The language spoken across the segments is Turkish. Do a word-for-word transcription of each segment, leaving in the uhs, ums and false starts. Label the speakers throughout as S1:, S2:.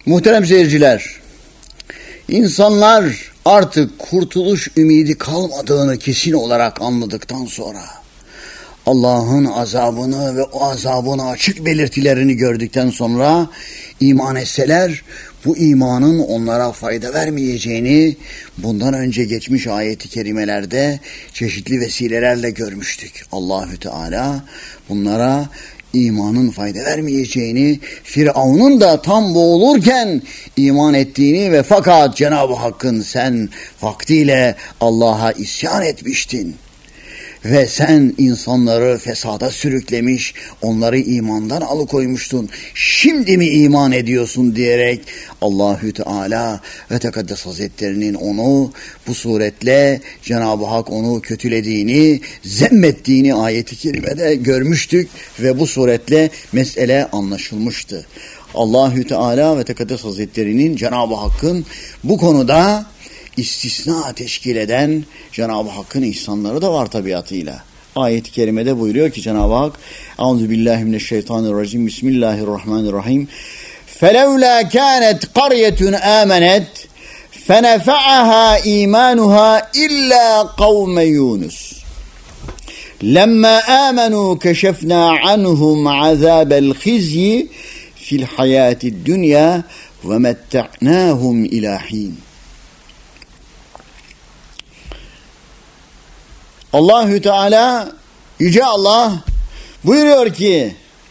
S1: Muhterem seyirciler, insanlar artık kurtuluş ümidi kalmadığını kesin olarak anladıktan sonra, Allah'ın azabını ve o azabın açık belirtilerini gördükten sonra iman etseler, bu imanın onlara fayda vermeyeceğini bundan önce geçmiş ayet-i kerimelerde çeşitli vesilelerle görmüştük. Allahü Teala bunlara imanın fayda vermeyeceğini, Firavun'un da tam boğulurken iman ettiğini ve fakat Cenab-ı Hakk'ın sen vaktiyle Allah'a isyan etmiştin ve sen insanları fesada sürüklemiş, onları imandan alıkoymuştun. Şimdi mi iman ediyorsun diyerek Allahü Teala ve Tekaddes Hazretlerinin onu bu suretle Cenab-ı Hak onu kötülediğini, zemmettiğini ayet-i kerimede görmüştük ve bu suretle mesele anlaşılmıştı. Allahü Teala ve Tekaddes Hazretlerinin Cenab-ı Hakk'ın bu konuda istisna teşkil eden Cenab-ı Hakk'ın ihsanları da var tabiatıyla. Ayet-i kerimede buyuruyor ki Cenab-ı Hak, Euzubillahimineşşeytanirracim, Bismillahirrahmanirrahim. فَلَوْلَا كَانَتْ قَرْيَةٌ آمَنَتْ فَنَفَعَهَا إِيمَانُهَا إِلَّا قَوْمَ يُونُسَ لَمَّا آمَنُوا كَشَفْنَا عَنْهُمْ عَذَابَ الْخِزْيِ فِي الْحَيَاةِ الدُّنْيَا وَمَتَّعْنَاهُمْ إِلَى حِينٍ. Allahü Teala, Yüce Allah buyuruyor ki,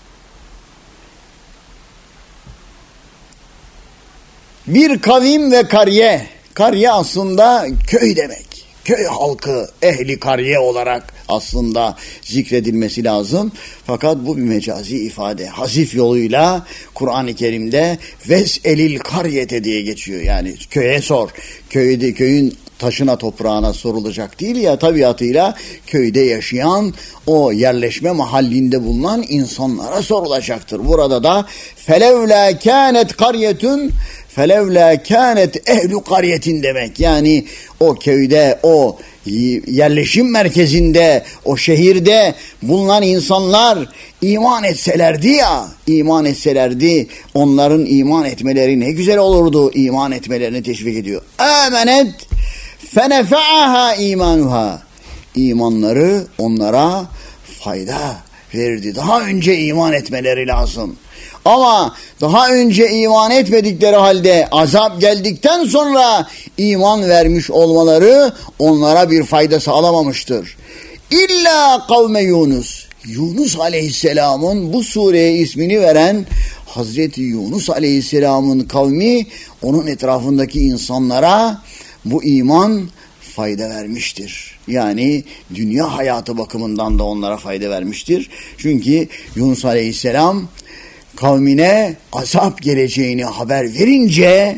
S1: bir kavim ve kariye, kariye aslında köy demek, köy halkı, ehli kariye olarak aslında zikredilmesi lazım. Fakat bu bir mecazi ifade. Hazif yoluyla Kur'an-ı Kerim'de ves'elil kariyete diye geçiyor. Yani köye sor, köyde köyün taşına toprağına sorulacak değil ya, tabiatıyla köyde yaşayan, o yerleşme mahallinde bulunan insanlara sorulacaktır. Burada da felevlâ kânet karyetun felevlâ kânet ehlu karyetin demek. Yani o köyde, o yerleşim merkezinde, o şehirde bulunan insanlar iman etselerdi ya, iman etselerdi, onların iman etmeleri ne güzel olurdu. İman etmelerini teşvik ediyor. Âmenet فَنَفَعَهَا imanuha. İmanları onlara fayda verdi. Daha önce iman etmeleri lazım. Ama daha önce iman etmedikleri halde azap geldikten sonra iman vermiş olmaları onlara bir fayda sağlamamıştır. İlla kavme Yunus. Yunus Aleyhisselam'ın bu sureye ismini veren Hazreti Yunus Aleyhisselam'ın kavmi, onun etrafındaki insanlara bu iman fayda vermiştir. Yani dünya hayatı bakımından da onlara fayda vermiştir. Çünkü Yunus Aleyhisselam kavmine azap geleceğini haber verince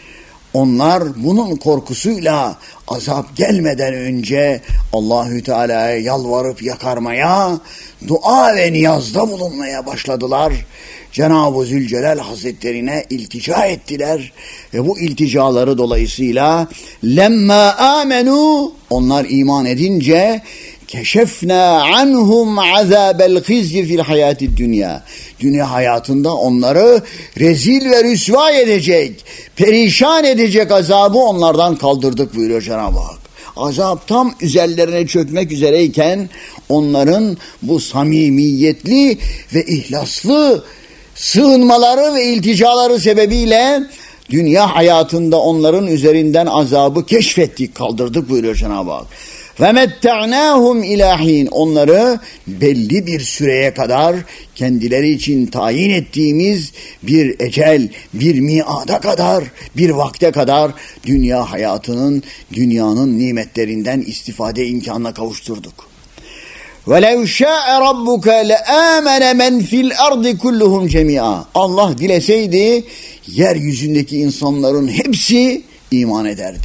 S1: onlar bunun korkusuyla azap gelmeden önce Allahü Teala'ya yalvarıp yakarmaya, dua ve niyazda bulunmaya başladılar. Cenab-ı Zülcelal Hazretlerine iltica ettiler ve bu ilticaları dolayısıyla lemma amenu, onlar iman edince keşefna anhum azabel hizyi fil hayatid dünya, dünya hayatında onları rezil ve rüsva edecek, perişan edecek azabı onlardan kaldırdık buyuruyor Cenab-ı Hak. Azap tam üzerlerine çökmek üzereyken onların bu samimiyetli ve ihlaslı sığınmaları ve ilticaları sebebiyle dünya hayatında onların üzerinden azabı keşfettik, kaldırdık buyuruyor Cenab-ı Hak. Ve metta'nâhum ilâhin, onları belli bir süreye kadar kendileri için tayin ettiğimiz bir ecel, bir miada kadar, bir vakte kadar dünya hayatının, dünyanın nimetlerinden istifade imkanına kavuşturduk. وَلَوْ شَاءَ رَبُّكَ لَآمَنَ مَنْ فِي الْأَرْضِ كُلُّهُمْ جَمِيعًا. Allah dileseydi yeryüzündeki insanların hepsi iman ederdi.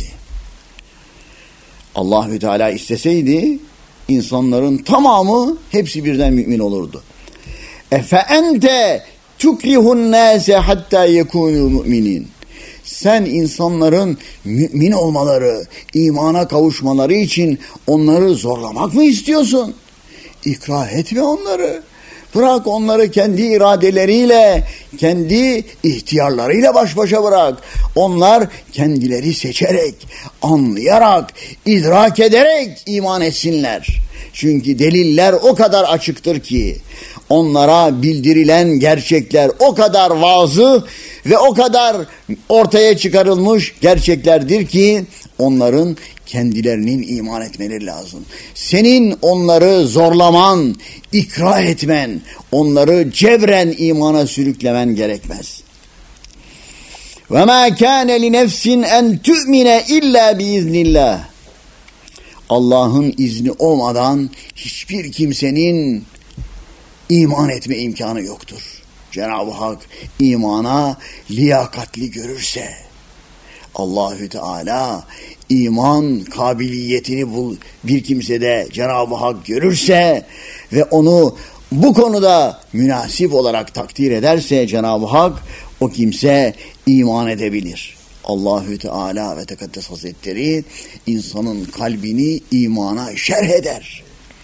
S1: Allahü Teala isteseydi insanların tamamı hepsi birden mümin olurdu. اَفَاَنْتَ تُكْرِهُ النَّاسَ حَتَّى يَكُونُوا مُؤْمِنِينَ. Sen insanların mümin olmaları, imana kavuşmaları için onları zorlamak mı istiyorsun? İkrah etme onları. Bırak onları kendi iradeleriyle, kendi ihtiyarlarıyla baş başa bırak. Onlar kendileri seçerek, anlayarak, idrak ederek iman etsinler. Çünkü deliller o kadar açıktır ki, onlara bildirilen gerçekler o kadar vazı ve o kadar ortaya çıkarılmış gerçeklerdir ki, onların kendilerinin iman etmeleri lazım. Senin onları zorlaman, ikra etmen, onları cebren imana sürüklemen gerekmez. وَمَا كَانَ لِنَفْسٍ اَنْ تُؤْمِنَ اِلَّا بِاِذْنِ Allah'ın izni olmadan hiçbir kimsenin iman etme imkanı yoktur. Cenab-ı Hak imana liyakatli görürse, Allahü Teala iman kabiliyetini bul, bir kimsede Cenab-ı Hak görürse ve onu bu konuda münasip olarak takdir ederse Cenab-ı Hak, o kimse iman edebilir. Allahü Teala ve Tekaddes Hazretleri insanın kalbini imana şerh eder.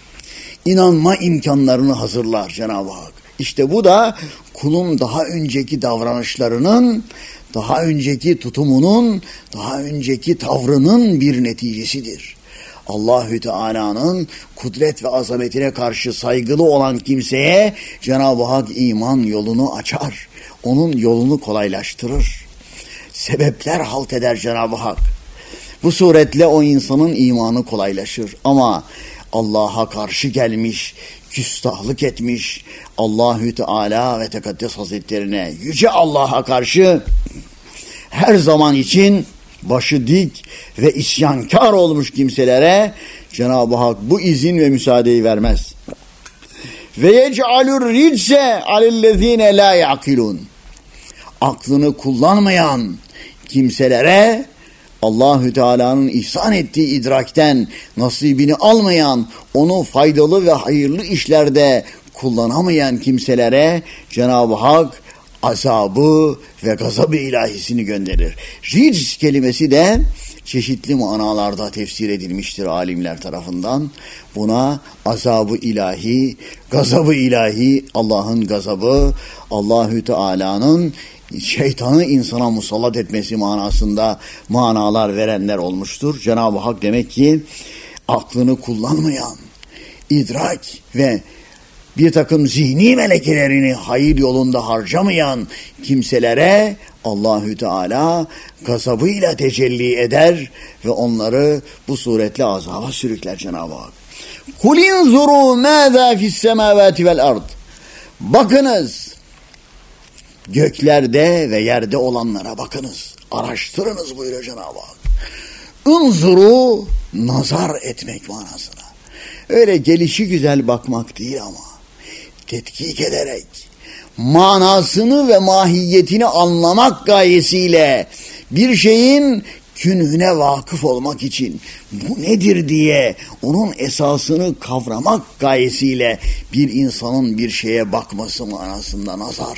S1: İnanma imkanlarını hazırlar Cenab-ı Hak. İşte bu da kulun daha önceki davranışlarının, daha önceki tutumunun, daha önceki tavrının bir neticesidir. Allahü Teala'nın kudret ve azametine karşı saygılı olan kimseye Cenab-ı Hak iman yolunu açar. Onun yolunu kolaylaştırır. Sebepler halt eder Cenab-ı Hak. Bu suretle o insanın imanı kolaylaşır. Ama Allah'a karşı gelmiş, küstahlık etmiş, Allahü Teala ve Tekaddes Hazretlerine, Yüce Allah'a karşı her zaman için başı dik ve isyankar olmuş kimselere Cenab-ı Hak bu izin ve müsaadeyi vermez. Ve yec'alur ridse alellezine la yaqilun. Aklını kullanmayan kimselere, Allahü Teala'nın ihsan ettiği idrakten nasibini almayan, onu faydalı ve hayırlı işlerde kullanamayan kimselere Cenab-ı Hak azabı ve gazabı ilahisini gönderir. Ric kelimesi de çeşitli manalarda tefsir edilmiştir alimler tarafından. Buna azabı ilahi, gazabı ilahi, Allah'ın gazabı, Allahü Teala'nın şeytanı insana musallat etmesi manasında manalar verenler olmuştur. Cenab-ı Hak demek ki aklını kullanmayan, idrak ve bir takım zihni melekelerini hayır yolunda harcamayan kimselere Allahü Teala gazabıyla tecelli eder ve onları bu suretle azaba sürükler Cenab-ı Hak. Kul inzuru mâzâ fissemâvâti vel ard. Bakınız, göklerde ve yerde olanlara bakınız, araştırınız buyuruyor Cenab-ı Hak. Unzuru, nazar etmek manasına. Öyle gelişi güzel bakmak değil ama tetkik ederek, manasını ve mahiyetini anlamak gayesiyle bir şeyin künhüne vakıf olmak için bu nedir diye onun esasını kavramak gayesiyle bir insanın bir şeye bakması manasında nazar.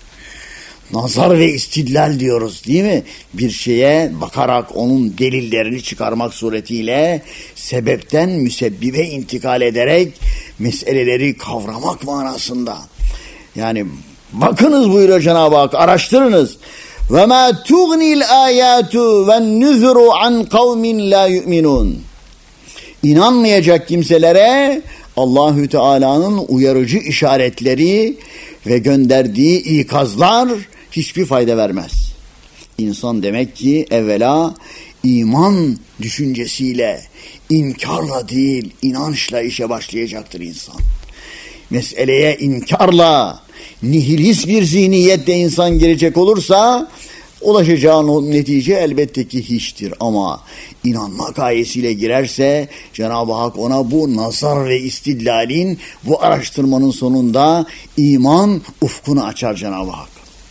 S1: Nazar ve istidlal diyoruz değil mi? Bir şeye bakarak onun delillerini çıkarmak suretiyle sebepten müsebbibe intikal ederek meseleleri kavramak manasında. Yani bakınız buyuruyor Cenab-ı Hak, araştırınız. وَمَا تُغْنِي الْآيَاتُ وَالنُّذُرُ عَنْ قَوْمٍ لَا يُؤْمِنُونَ. İnanmayacak kimselere Allahü Teala'nın uyarıcı işaretleri ve gönderdiği ikazlar hiçbir fayda vermez. İnsan demek ki evvela iman düşüncesiyle, inkarla değil, inançla işe başlayacaktır insan. Meseleye inkarla, nihilist bir zihniyetle insan girecek olursa ulaşacağı netice elbette ki hiçtir. Ama inanma gayesiyle girerse Cenab-ı Hak ona bu nazar ve istidlalin, bu araştırmanın sonunda iman ufkunu açar Cenab-ı Hak.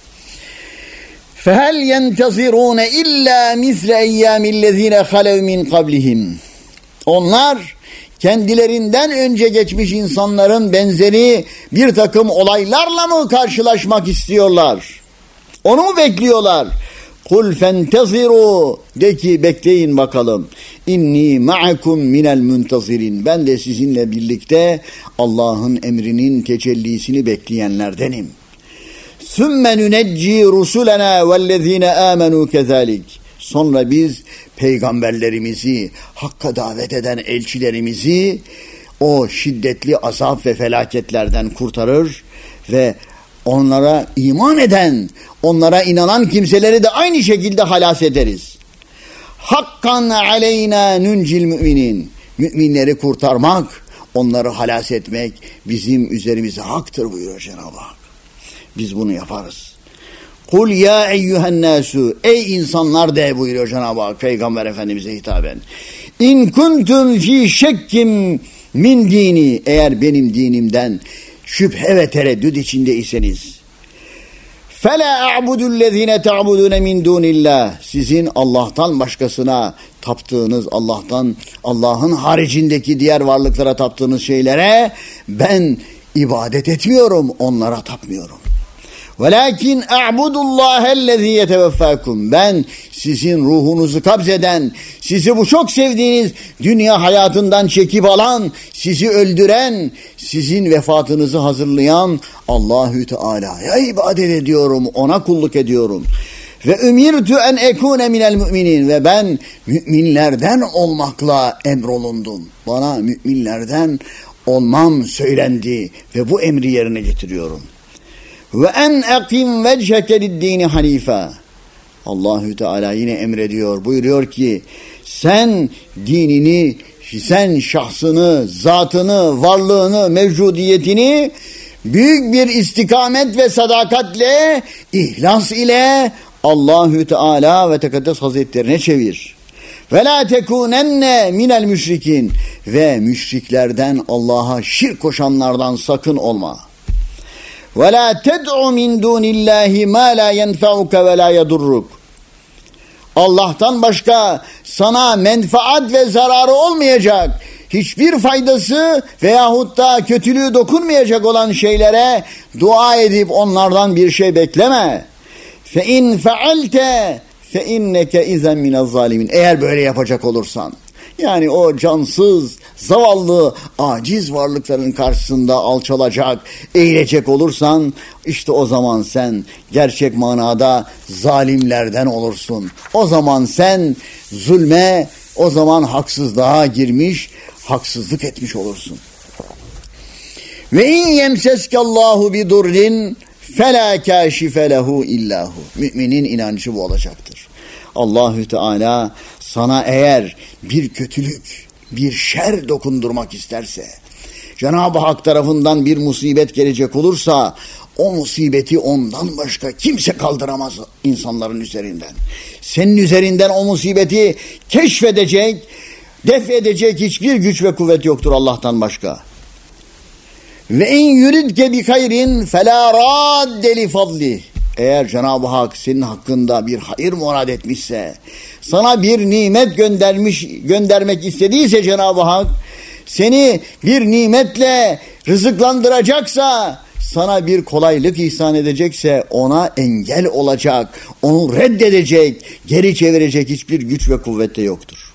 S1: فَهَلْ يَنْتَظِرُونَ اِلَّا مِثْلَ اَيَّامِ الَّذ۪ينَ خَلَوْ مِنْ قَبْلِهِمْ. Onlar kendilerinden önce geçmiş insanların benzeri bir takım olaylarla mı karşılaşmak istiyorlar? Onu mu bekliyorlar? Kul fenteziru, de ki bekleyin bakalım. inni ma'akum minel muntazirin. Ben de sizinle birlikte Allah'ın emrinin tecellisini bekleyenlerdenim. Sümme nunecci rusulena vellezine amenu kezalik. Sonra biz peygamberlerimizi, hakka davet eden elçilerimizi o şiddetli azap ve felaketlerden kurtarır ve onlara iman eden, onlara inanan kimseleri de aynı şekilde halas ederiz. Hakkan aleyna nuncil müminin. Müminleri kurtarmak, onları halas etmek bizim üzerimize haktır buyuruyor Cenab-ı Hak. Biz bunu yaparız. Kul ya eyyühen nasu. Ey insanlar de buyuruyor Cenab-ı Hak Peygamber Efendimiz'e hitaben. İn kuntum fi şekkim min dini. Eğer benim dinimden şüphe ve tereddüt içindeyseniz. فَلَا أَعْبُدُ الَّذ۪ينَ تَعْبُدُونَ مِنْ دُونِ اللّٰهِ. Sizin Allah'tan başkasına taptığınız, Allah'tan, Allah'ın haricindeki diğer varlıklara taptığınız şeylere ben ibadet etmiyorum, onlara tapmıyorum. وَلَكِنْ اَعْبُدُ اللّٰهَ الَّذ۪ي يَتَوَفَّاكُمْ. Ben sizin ruhunuzu kabzeden, sizi bu çok sevdiğiniz dünya hayatından çekip alan, sizi öldüren, sizin vefatınızı hazırlayan Allahü Teala'ya ibadet ediyorum, ona kulluk ediyorum. Ve ümirtu en ekune minel müminin. Ve ben müminlerden olmakla emrolundum. Bana müminlerden olmam söylendi ve bu emri yerine getiriyorum. Ve en akim vecheke lid-dini hanife. Allahü Teala yine emrediyor. Buyuruyor ki sen dinini, sen şahsını, zatını, varlığını, mevcudiyetini büyük bir istikamet ve sadakatle, ihlas ile Allahü Teala ve Tekaddes Hazretlerine çevir. Ve la tekunenne minel müşrikin. Ve müşriklerden, Allah'a şirk koşanlardan sakın olma. Ve la ted'u min dunillahi ma la yenfa'uke ve la yedurruk. Allah'tan başka sana menfaat ve zararı olmayacak, hiçbir faydası veyahut da kötülüğü dokunmayacak olan şeylere dua edip onlardan bir şey bekleme. Fe in fealte fe inneke izen minez zalimin. Eğer böyle yapacak olursan, yani o cansız, zavallı, aciz varlıkların karşısında alçalacak, eğilecek olursan, işte o zaman sen gerçek manada zalimlerden olursun. O zaman sen zulme, o zaman haksızlığa girmiş, haksızlık etmiş olursun. Ve in yemseskallahu bi durrin fela kâşife lehu illahu. Müminin inancı bu olacaktır. Allahü Teala sana eğer bir kötülük, bir şer dokundurmak isterse, Cenab-ı Hak tarafından bir musibet gelecek olursa, o musibeti ondan başka kimse kaldıramaz insanların üzerinden. Senin üzerinden o musibeti keşfedecek, def edecek hiçbir güç ve kuvvet yoktur Allah'tan başka. Ve in yuridke bi hayrin fela radde li fadli. Eğer Cenab-ı Hak senin hakkında bir hayır murad etmişse, sana bir nimet göndermiş, göndermek istediyse Cenab-ı Hak, seni bir nimetle rızıklandıracaksa, sana bir kolaylık ihsan edecekse, ona engel olacak, onu reddedecek, geri çevirecek hiçbir güç ve kuvvet de yoktur.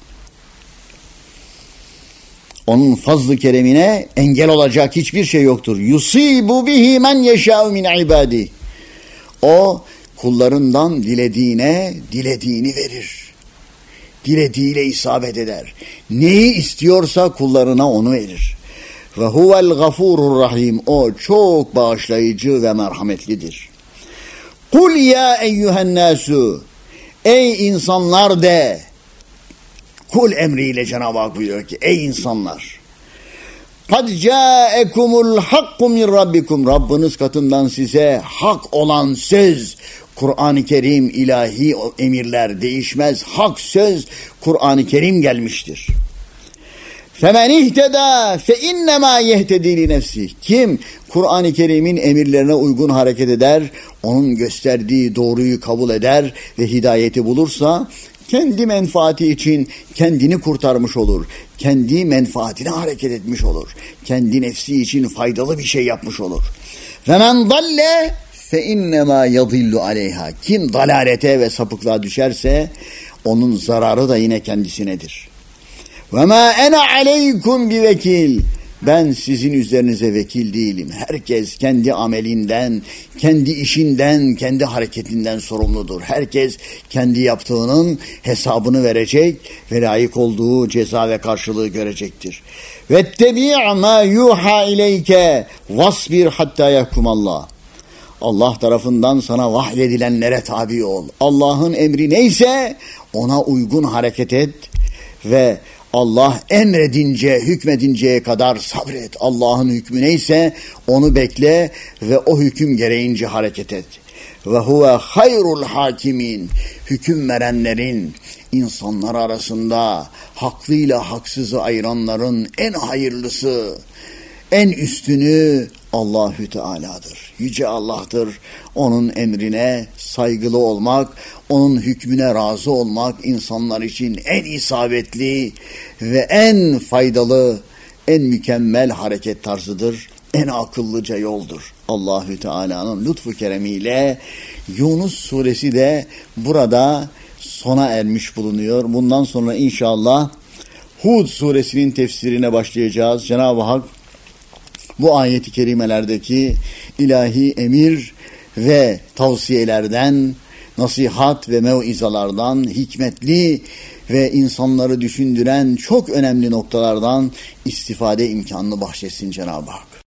S1: Onun fazl-ı keremine engel olacak hiçbir şey yoktur. Yusibu bihi men yeşâ'u min ibâdih. O kullarından dilediğine dilediğini verir. Dilediğiyle isabet eder. Neyi istiyorsa kullarına onu verir. Ve huvel gafurur rahim. O çok bağışlayıcı ve merhametlidir. Kul ya eyyühen nasu. Ey insanlar de. Kul emriyle Cenab-ı Hak buyuruyor ki ey insanlar. Kad câekumul hakku min rabbikum. Rabbiniz katından size hak olan söz, Kur'an-ı Kerim, ilahi emirler değişmez. Hak söz Kur'an-ı Kerim gelmiştir. Femen ihteda fe innema yehtedi li nefsi. Kim Kur'an-ı Kerim'in emirlerine uygun hareket eder, onun gösterdiği doğruyu kabul eder ve hidayeti bulursa, kendi menfaati için kendini kurtarmış olur. Kendi menfaatine hareket etmiş olur. Kendi nefsi için faydalı bir şey yapmış olur. Ve men dalle fe innema yadillu aleyha. Kim dalalete ve sapıklığa düşerse onun zararı da yine kendisinedir. Ve ma ene aleykum bi vekil. Ben sizin üzerinize vekil değilim. Herkes kendi amelinden, kendi işinden, kendi hareketinden sorumludur. Herkes kendi yaptığının hesabını verecek ve layık olduğu ceza ve karşılığı görecektir. Vettebi' ma yuha ileyke vasbir hatta yahkumallah. Allah tarafından sana vahyedilenlere tabi ol. Allah'ın emri neyse ona uygun hareket et ve Allah emredince, hükmedinceye kadar sabret. Allah'ın hükmü neyse onu bekle ve o hüküm gereğince hareket et. Ve huve hayrul hakimin. Hüküm verenlerin, insanlar arasında haklıyla haksızı ayıranların en hayırlısı, en üstünü Allahü Teala'dır. Yüce Allah'tır. Onun emrine saygılı olmak, onun hükmüne razı olmak insanlar için en isabetli ve en faydalı, en mükemmel hareket tarzıdır. En akıllıca yoldur. Allahü Teala'nın lütfu keremiyle Yunus suresi de burada sona ermiş bulunuyor. Bundan sonra inşallah Hud suresinin tefsirine başlayacağız. Cenab-ı Hak bu ayet-i kerimelerdeki ilahi emir ve tavsiyelerden, nasihat ve mev'izalardan, hikmetli ve insanları düşündüren çok önemli noktalardan istifade imkanını bahşetsin Cenab-ı Hak.